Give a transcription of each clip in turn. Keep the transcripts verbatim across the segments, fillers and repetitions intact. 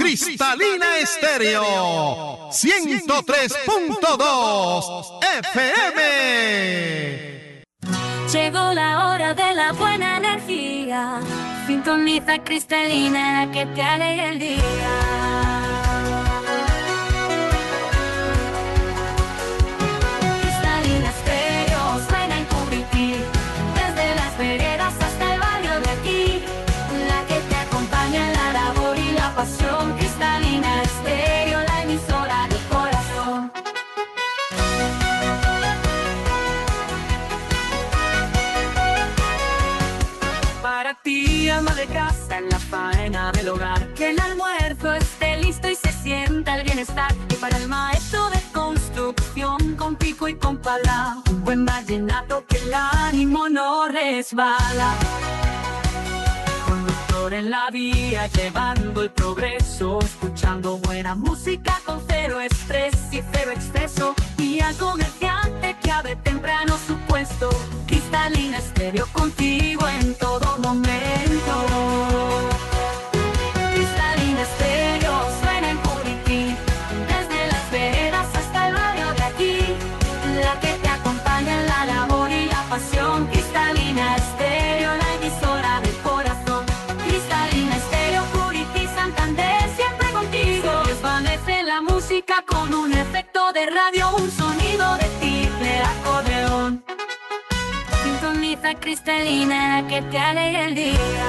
Cristalina Estéreo ciento tres punto dos F M. Llegó la hora de la buena energía. Sintoniza Cristalina que te alegra el día. Cristalina Estéreo suena en Curití, desde las veredas hasta el barrio de aquí, la que te acompaña en la labor y la pasión. Cristalina Estéreo, la emisora del corazón. Para ti, ama de casa, en la faena del hogar, que el almuerzo esté listo y se sienta el bienestar. Y para el maestro de construcción, con pico y con pala, un buen vallenato que el ánimo no resbala. Conductor en la vía, llevando el progreso, escuchando buena música con cero estrés y cero exceso. Y al comerciante que abre temprano su puesto, Cristalina Estéreo contigo en todo momento. Cristalina Estéreo suena en Curití, desde las veredas hasta el barrio de aquí, la que te acompaña en la labor y la pasión. Cristalina Estéreo, la emisora del corazón. Cristalina Estéreo, Curití, Santander, siempre contigo. Desvanece la música con un efecto de radio, un sonido de timbre, acordeón. Sintoniza Cristalina que te alegra el día.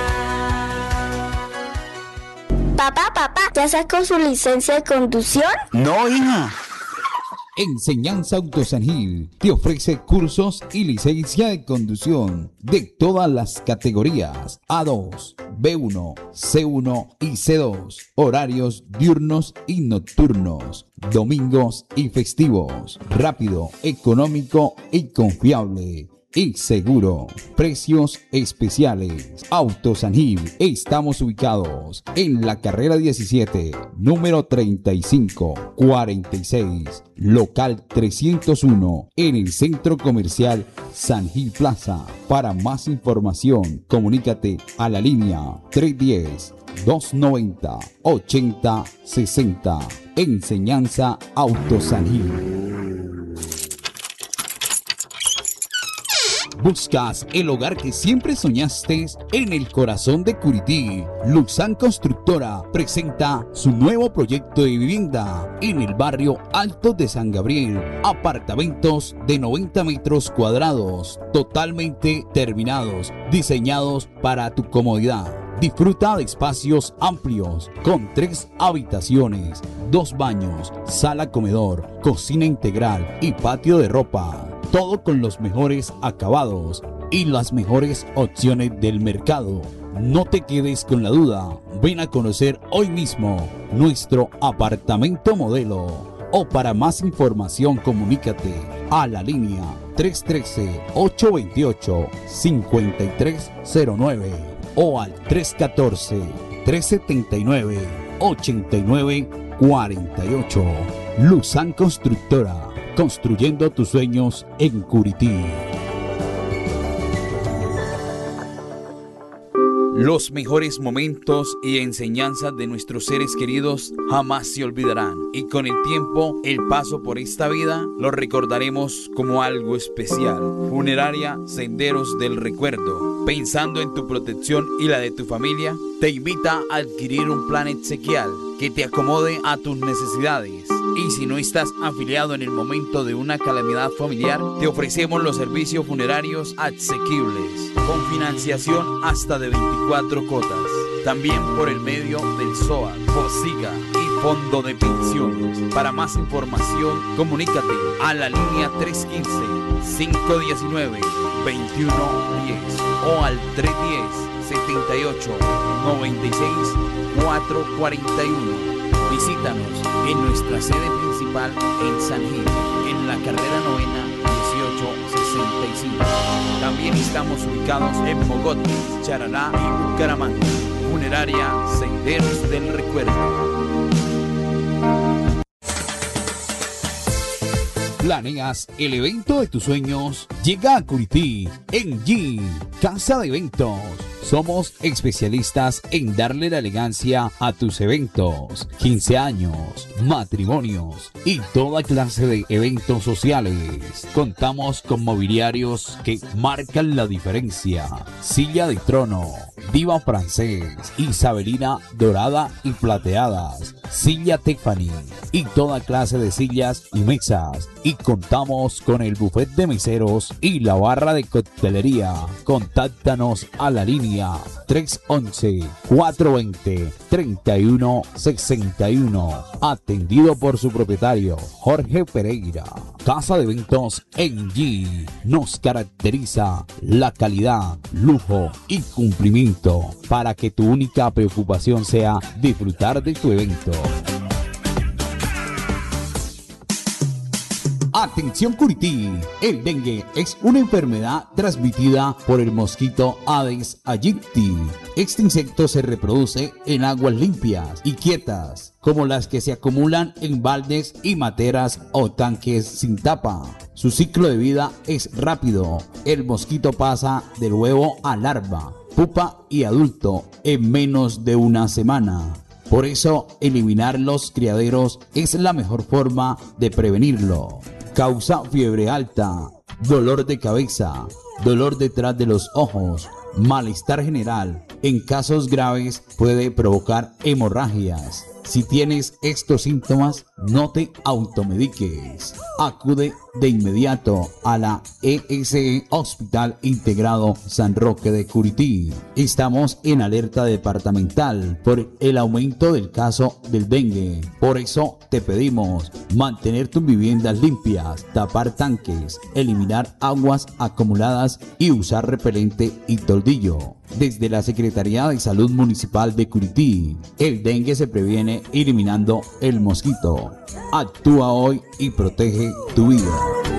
Papá, papá, ¿ya sacó su licencia de conducción? No, hija. Enseñanza Auto San Gil te ofrece cursos y licencia de conducción de todas las categorías A dos, B uno, C uno y C dos. Horarios diurnos y nocturnos, domingos y festivos. Rápido, económico y confiable. Y seguro. Precios especiales. Auto San Gil. Estamos ubicados en la carrera diecisiete, número treinta y cinco cuarenta y seis, local trescientos uno, en el Centro Comercial San Gil Plaza. Para más información, comunícate a la línea tres uno cero, dos nueve cero, ocho cero seis cero. Enseñanza Auto San Gil. ¿Buscas el hogar que siempre soñaste en el corazón de Curití? Luxan Constructora presenta su nuevo proyecto de vivienda en el barrio Alto de San Gabriel. Apartamentos de noventa metros cuadrados, totalmente terminados, diseñados para tu comodidad. Disfruta de espacios amplios con tres habitaciones, dos baños, sala comedor, cocina integral y patio de ropa. Todo con los mejores acabados y las mejores opciones del mercado. No te quedes con la duda. Ven a conocer hoy mismo nuestro apartamento modelo. O para más información comunícate a la línea tres uno tres, ocho dos ocho, cinco tres cero nueve o al tres uno cuatro, tres siete nueve, ocho nueve cuatro ocho. Luxan Constructora. Construyendo tus sueños en Curití. Los mejores momentos y enseñanzas de nuestros seres queridos jamás se olvidarán, y con el tiempo, el paso por esta vida lo recordaremos como algo especial. Funeraria Senderos del Recuerdo, pensando en tu protección y la de tu familia, te invita a adquirir un plan exequial que te acomode a tus necesidades. Y si no estás afiliado en el momento de una calamidad familiar, te ofrecemos los servicios funerarios asequibles, con financiación hasta de veinticuatro cuotas. También por el medio del S O A, FOSIGA y Fondo de Pensiones. Para más información, comunícate a la línea tres uno cinco, cinco uno nueve, dos uno uno cero o al tres uno cero, siete ocho, nueve seis, cuatro cuatro uno. Visítanos en nuestra sede principal en San Gil, en la carrera novena dieciocho sesenta y cinco. También estamos ubicados en Mogotes, Charalá y Bucaramanga. Funeraria Senderos del Recuerdo. ¿Planeas el evento de tus sueños? Llega a Curití, en G, Casa de Eventos. Somos especialistas en darle la elegancia a tus eventos, quince años, matrimonios y toda clase de eventos sociales. Contamos con mobiliarios que marcan la diferencia. Silla de trono, diva francés, isabelina dorada y plateadas, silla Tiffany y toda clase de sillas y mesas. Y contamos con el buffet de meseros y la barra de coctelería. Contáctanos a la línea tres once, cuatro veinte, treinta y uno sesenta y uno. Atendido por su propietario, Jorge Pereira. Casa de Eventos en G. Nos caracteriza la calidad, lujo y cumplimiento para que tu única preocupación sea disfrutar de tu evento. Atención Curití, el dengue es una enfermedad transmitida por el mosquito Aedes aegypti. Este insecto se reproduce en aguas limpias y quietas, como las que se acumulan en baldes y materas o tanques sin tapa. Su ciclo de vida es rápido. El mosquito pasa del huevo a larva, pupa y adulto en menos de una semana. Por eso, eliminar los criaderos es la mejor forma de prevenirlo. Causa fiebre alta, dolor de cabeza, dolor detrás de los ojos, malestar general. En casos graves puede provocar hemorragias. Si tienes estos síntomas, no te automediques. Acude de inmediato a la E S E Hospital Integrado San Roque de Curití. Estamos en alerta departamental por el aumento del caso del dengue. Por eso te pedimos mantener tus viviendas limpias, tapar tanques, eliminar aguas acumuladas y usar repelente y toldillo. Desde la Secretaría de Salud Municipal de Curití, el dengue se previene eliminando el mosquito. Actúa hoy y protege tu vida.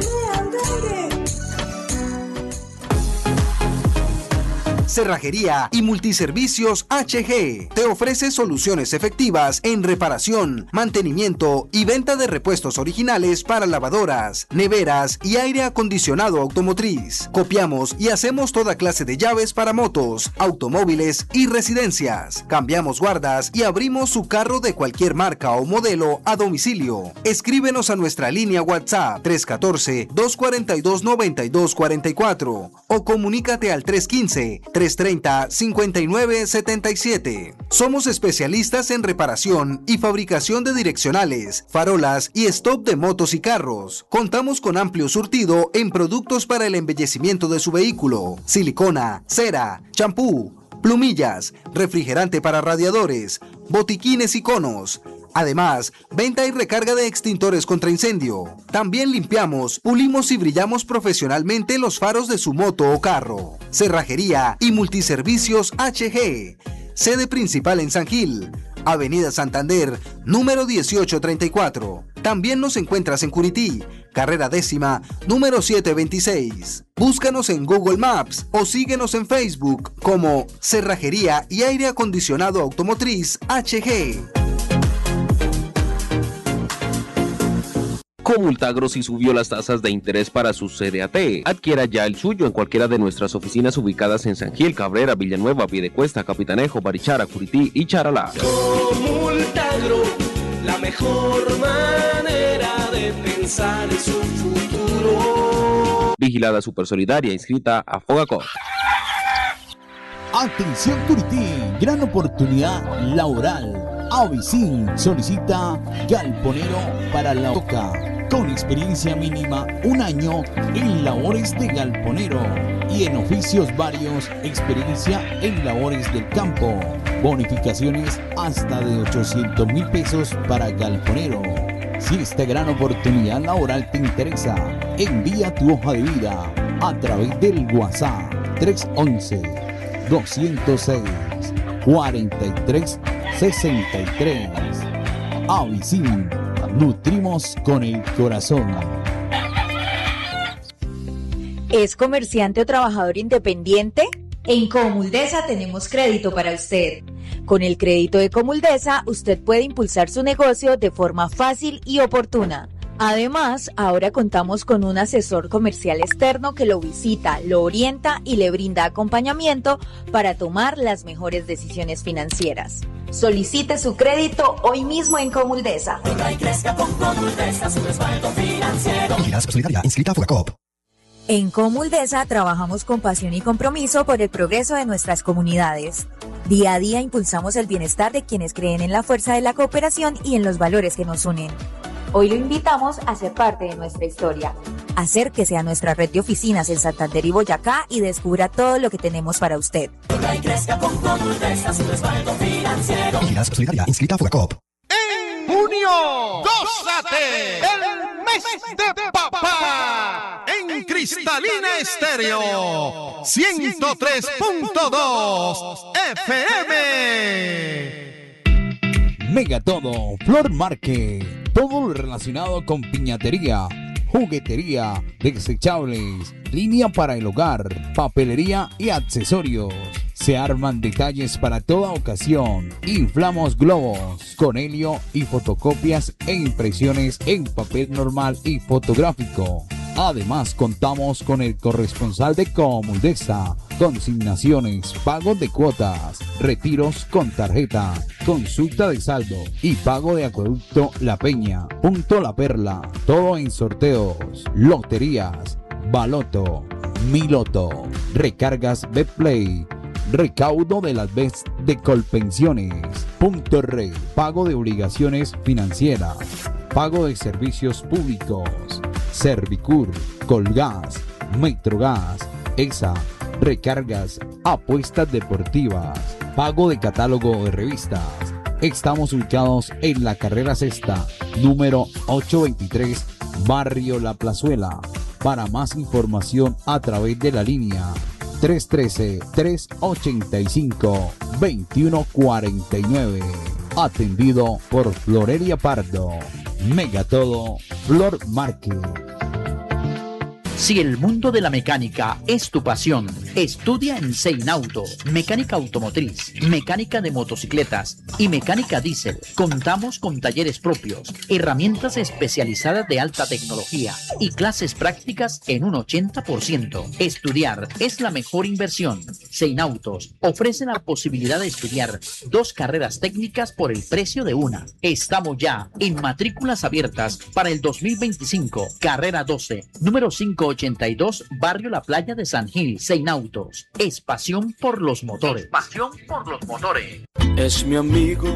Cerrajería y Multiservicios H G te ofrece soluciones efectivas en reparación, mantenimiento y venta de repuestos originales para lavadoras, neveras y aire acondicionado automotriz. Copiamos y hacemos toda clase de llaves para motos, automóviles y residencias. Cambiamos guardas y abrimos su carro de cualquier marca o modelo a domicilio. Escríbenos a nuestra línea WhatsApp tres uno cuatro, dos cuatro dos, nueve dos cuatro cuatro o comunícate al tres uno cinco, tres tres cero, cinco nueve siete siete. Somos especialistas en reparación y fabricación de direccionales, farolas y stop de motos y carros. Contamos con amplio surtido en productos para el embellecimiento de su vehículo: silicona, cera, champú, plumillas, refrigerante para radiadores, botiquines y conos. Además, venta y recarga de extintores contra incendio. También limpiamos, pulimos y brillamos profesionalmente los faros de su moto o carro. Cerrajería y Multiservicios H G. Sede principal en San Gil, Avenida Santander, número dieciocho treinta y cuatro. También nos encuentras en Curití, carrera décima, número setecientos veintiséis. Búscanos en Google Maps o síguenos en Facebook como Cerrajería y Aire Acondicionado Automotriz H G. Comultagro sí subió las tasas de interés para su C D A T. Adquiera ya el suyo en cualquiera de nuestras oficinas ubicadas en San Gil, Cabrera, Villanueva, Piedecuesta, Capitanejo, Barichara, Curití y Charalá. Comultagro, la mejor manera de pensar en su futuro. Vigilada Supersolidaria, inscrita a Fogacop. Atención Curití, gran oportunidad laboral. Avicin solicita galponero para la Toca, con experiencia mínima un año en labores de galponero y en oficios varios, experiencia en labores del campo. Bonificaciones hasta de ochocientos mil pesos para galponero. Si esta gran oportunidad laboral te interesa, envía tu hoja de vida a través del WhatsApp tres once, doscientos seis, cuarenta y tres sesenta y tres. Avicin, nutrimos con el corazón. ¿Es comerciante o trabajador independiente? En Comuldesa tenemos crédito para usted. Con el crédito de Comuldesa, usted puede impulsar su negocio de forma fácil y oportuna. Además, ahora contamos con un asesor comercial externo que lo visita, lo orienta y le brinda acompañamiento para tomar las mejores decisiones financieras. Solicite su crédito hoy mismo en Comuldesa. Venga y crezca con Comuldesa, su respaldo financiero. Vigilance Solidaria, inscrita a Fogacop. En Comuldesa trabajamos con pasión y compromiso por el progreso de nuestras comunidades. Día a día impulsamos el bienestar de quienes creen en la fuerza de la cooperación y en los valores que nos unen. Hoy lo invitamos a ser parte de nuestra historia. Acérquese a nuestra red de oficinas en Santander y Boyacá y descubra todo lo que tenemos para usted. Venga y crezca con Comuldesa, su respaldo financiero. Vigilance Solidaria, inscrita a Fogacop. En junio, gózate el mes de papá en Cristalina Estéreo ciento tres punto dos F M. Mega Todo, Flor Market, todo lo relacionado con piñatería, juguetería, desechables, línea para el hogar, papelería y accesorios. Se arman detalles para toda ocasión. Inflamos globos con helio y fotocopias e impresiones en papel normal y fotográfico. Además, contamos con el corresponsal de Comuldesa, consignaciones, pagos de cuotas, retiros con tarjeta, consulta de saldo y pago de acueducto La Peña, punto La Perla, todo en sorteos, loterías, baloto, miloto, recargas Betplay, recaudo de las veces de Colpensiones, punto Red, pago de obligaciones financieras, pago de servicios públicos, Servicur, Colgas, Metrogas, E S A, recargas, apuestas deportivas, pago de catálogo de revistas. Estamos ubicados en la carrera sexta, número ochocientos veintitrés, Barrio La Plazuela. Para más información a través de la línea tres uno tres, tres ocho cinco, dos uno cuatro nueve. Atendido por Florelia Pardo. Mega Todo, Flor Market. Si el mundo de la mecánica es tu pasión, estudia en Seinauto, mecánica automotriz, mecánica de motocicletas y mecánica diésel. Contamos con talleres propios, herramientas especializadas de alta tecnología y clases prácticas en un ochenta por ciento. Estudiar es la mejor inversión. Seinautos ofrece la posibilidad de estudiar dos carreras técnicas por el precio de una. Estamos ya en matrículas abiertas para el dos mil veinticinco, carrera doce, número cinco ochenta y dos, Barrio La Playa de San Gil. Seinautos, es pasión por los motores. Pasión por los motores. Es mi amigo.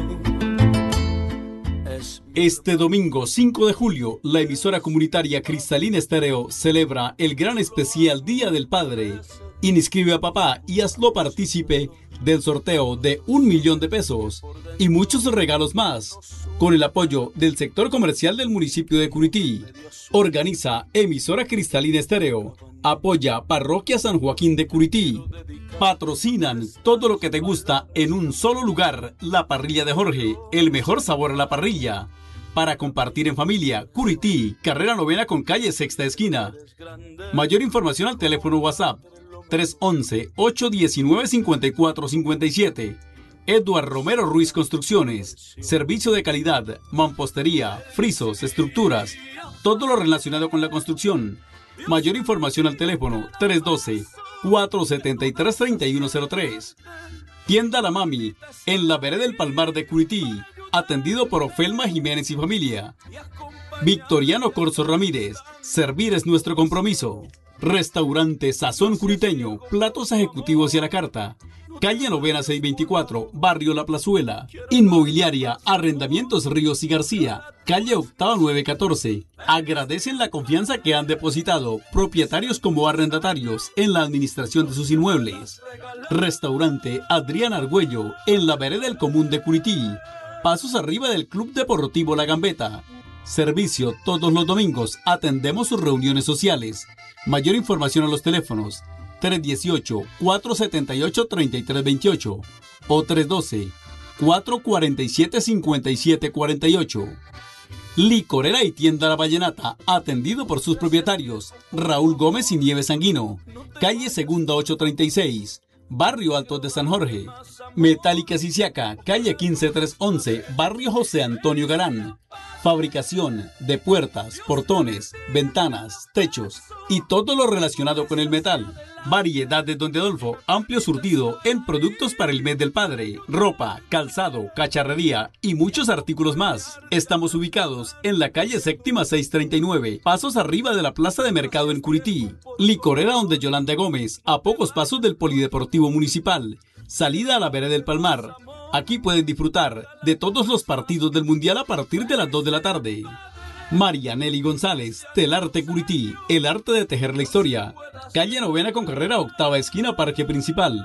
Este domingo cinco de julio, la emisora comunitaria Cristalina Estéreo celebra el gran especial Día del Padre. Inscribe a papá y hazlo partícipe del sorteo de un millón de pesos y muchos regalos más, con el apoyo del sector comercial del municipio de Curití. Organiza emisora Cristalina Estéreo. Apoya Parroquia San Joaquín de Curití. Patrocinan todo lo que te gusta en un solo lugar. La Parrilla de Jorge, el mejor sabor a la parrilla. Para compartir en familia, Curití, carrera novena con calle sexta esquina. Mayor información al teléfono WhatsApp tres once, ocho diecinueve, cincuenta y cuatro cincuenta y siete. Edward Romero Ruiz Construcciones. Servicio de calidad, mampostería, frisos, estructuras, todo lo relacionado con la construcción. Mayor información al teléfono tres doce, cuatro setenta y tres, treinta y uno cero tres. Tienda La Mami, en la vereda del Palmar de Curití, atendido por Ofelma Jiménez y familia. Victoriano Corso Ramírez, servir es nuestro compromiso. Restaurante Sazón Curiteño, platos ejecutivos y a la carta. Calle Novena seiscientos veinticuatro, Barrio La Plazuela. Inmobiliaria, Arrendamientos Ríos y García, calle Octava nueve catorce. Agradecen la confianza que han depositado propietarios como arrendatarios en la administración de sus inmuebles. Restaurante Adrián Argüello, en la vereda del Común de Curití, pasos arriba del Club Deportivo La Gambeta. Servicio todos los domingos, atendemos sus reuniones sociales. Mayor información a los teléfonos tres dieciocho, cuatro setenta y ocho, treinta y tres veintiocho o tres doce, cuatro cuarenta y siete, cincuenta y siete cuarenta y ocho. Licorera y tienda La Vallenata, atendido por sus propietarios Raúl Gómez y Nieves Sanguino, calle Segunda ochocientos treinta y seis, Barrio Altos de San Jorge. Metálica Sisiaca, calle quince trescientos once, Barrio José Antonio Garán. fabricación de puertas, portones, ventanas, techos y todo lo relacionado con el metal. Variedad de Don Adolfo, amplio surtido en productos para el mes del padre, ropa, calzado, cacharrería y muchos artículos más. Estamos ubicados en la calle Séptima seiscientos treinta y nueve, pasos arriba de la Plaza de Mercado en Curití. Licorera Donde Yolanda Gómez, a pocos pasos del Polideportivo Municipal. Salida a la vereda del Palmar. Aquí pueden disfrutar de todos los partidos del Mundial a partir de las dos de la tarde. María Nelly González, Telarte Curití, el arte de tejer la historia. Calle Novena con carrera octava, esquina Parque Principal.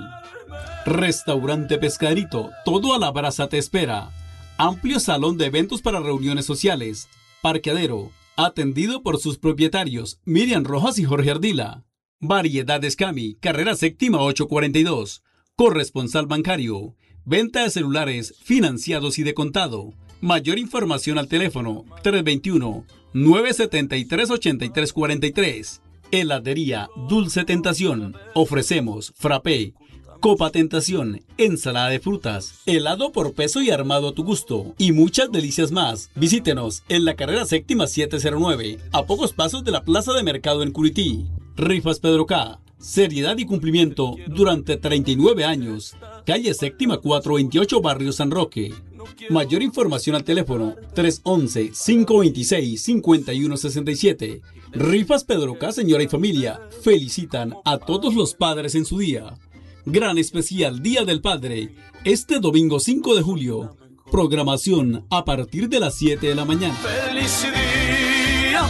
Restaurante Pescadito, todo a la brasa te espera. Amplio salón de eventos para reuniones sociales. Parqueadero, atendido por sus propietarios, Miriam Rojas y Jorge Ardila. Variedades Cami, carrera séptima ochocientos cuarenta y dos. Corresponsal bancario. Venta de celulares financiados y de contado. Mayor información al teléfono tres dos uno, nueve siete tres, ocho tres cuatro tres. Heladería Dulce Tentación. Ofrecemos frappé, copa tentación, ensalada de frutas, helado por peso y armado a tu gusto y muchas delicias más. Visítenos en la carrera séptima setecientos nueve, a pocos pasos de la Plaza de Mercado en Curití. Rifas Pedro K. Seriedad y cumplimiento durante treinta y nueve años. Calle Séptima cuatrocientos veintiocho, Barrio San Roque. Mayor información al teléfono tres once, cinco veintiséis, cincuenta y uno sesenta y siete. Rifas Pedro K, señora y familia, felicitan a todos los padres en su día. Gran especial Día del Padre, este domingo cinco de julio. Programación a partir de las siete de la mañana. ¡Feliz día,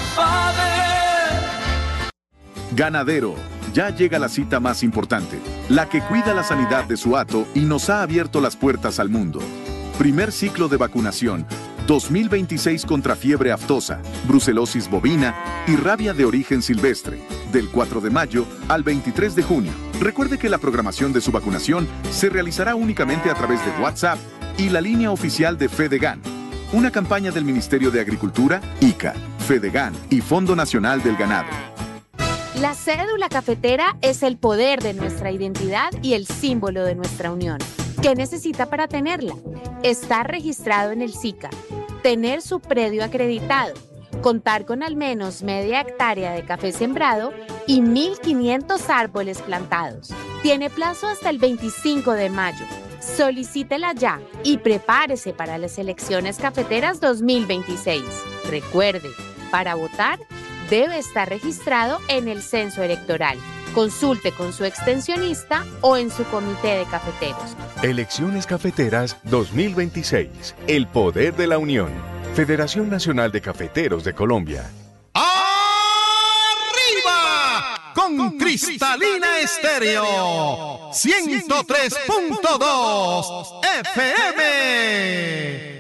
padre! Ganadero. Ya llega la cita más importante, la que cuida la sanidad de su hato y nos ha abierto las puertas al mundo. Primer ciclo de vacunación dos mil veintiséis contra fiebre aftosa, brucelosis bovina y rabia de origen silvestre, del cuatro de mayo al veintitrés de junio. Recuerde que la programación de su vacunación se realizará únicamente a través de WhatsApp y la línea oficial de FEDEGAN. Una campaña del Ministerio de Agricultura, I C A, FEDEGAN y Fondo Nacional del Ganado. La cédula cafetera es el poder de nuestra identidad y el símbolo de nuestra unión. ¿Qué necesita para tenerla? Estar registrado en el SICA, tener su predio acreditado, contar con al menos media hectárea de café sembrado y mil quinientos árboles plantados. Tiene plazo hasta el veinticinco de mayo. Solicítela ya y prepárese para las elecciones cafeteras dos mil veintiséis. Recuerde, para votar debe estar registrado en el censo electoral. Consulte con su extensionista o en su comité de cafeteros. Elecciones Cafeteras dos mil veintiséis. El poder de la unión. Federación Nacional de Cafeteros de Colombia. ¡Arriba! Con Cristalina Estéreo ciento tres punto dos F M.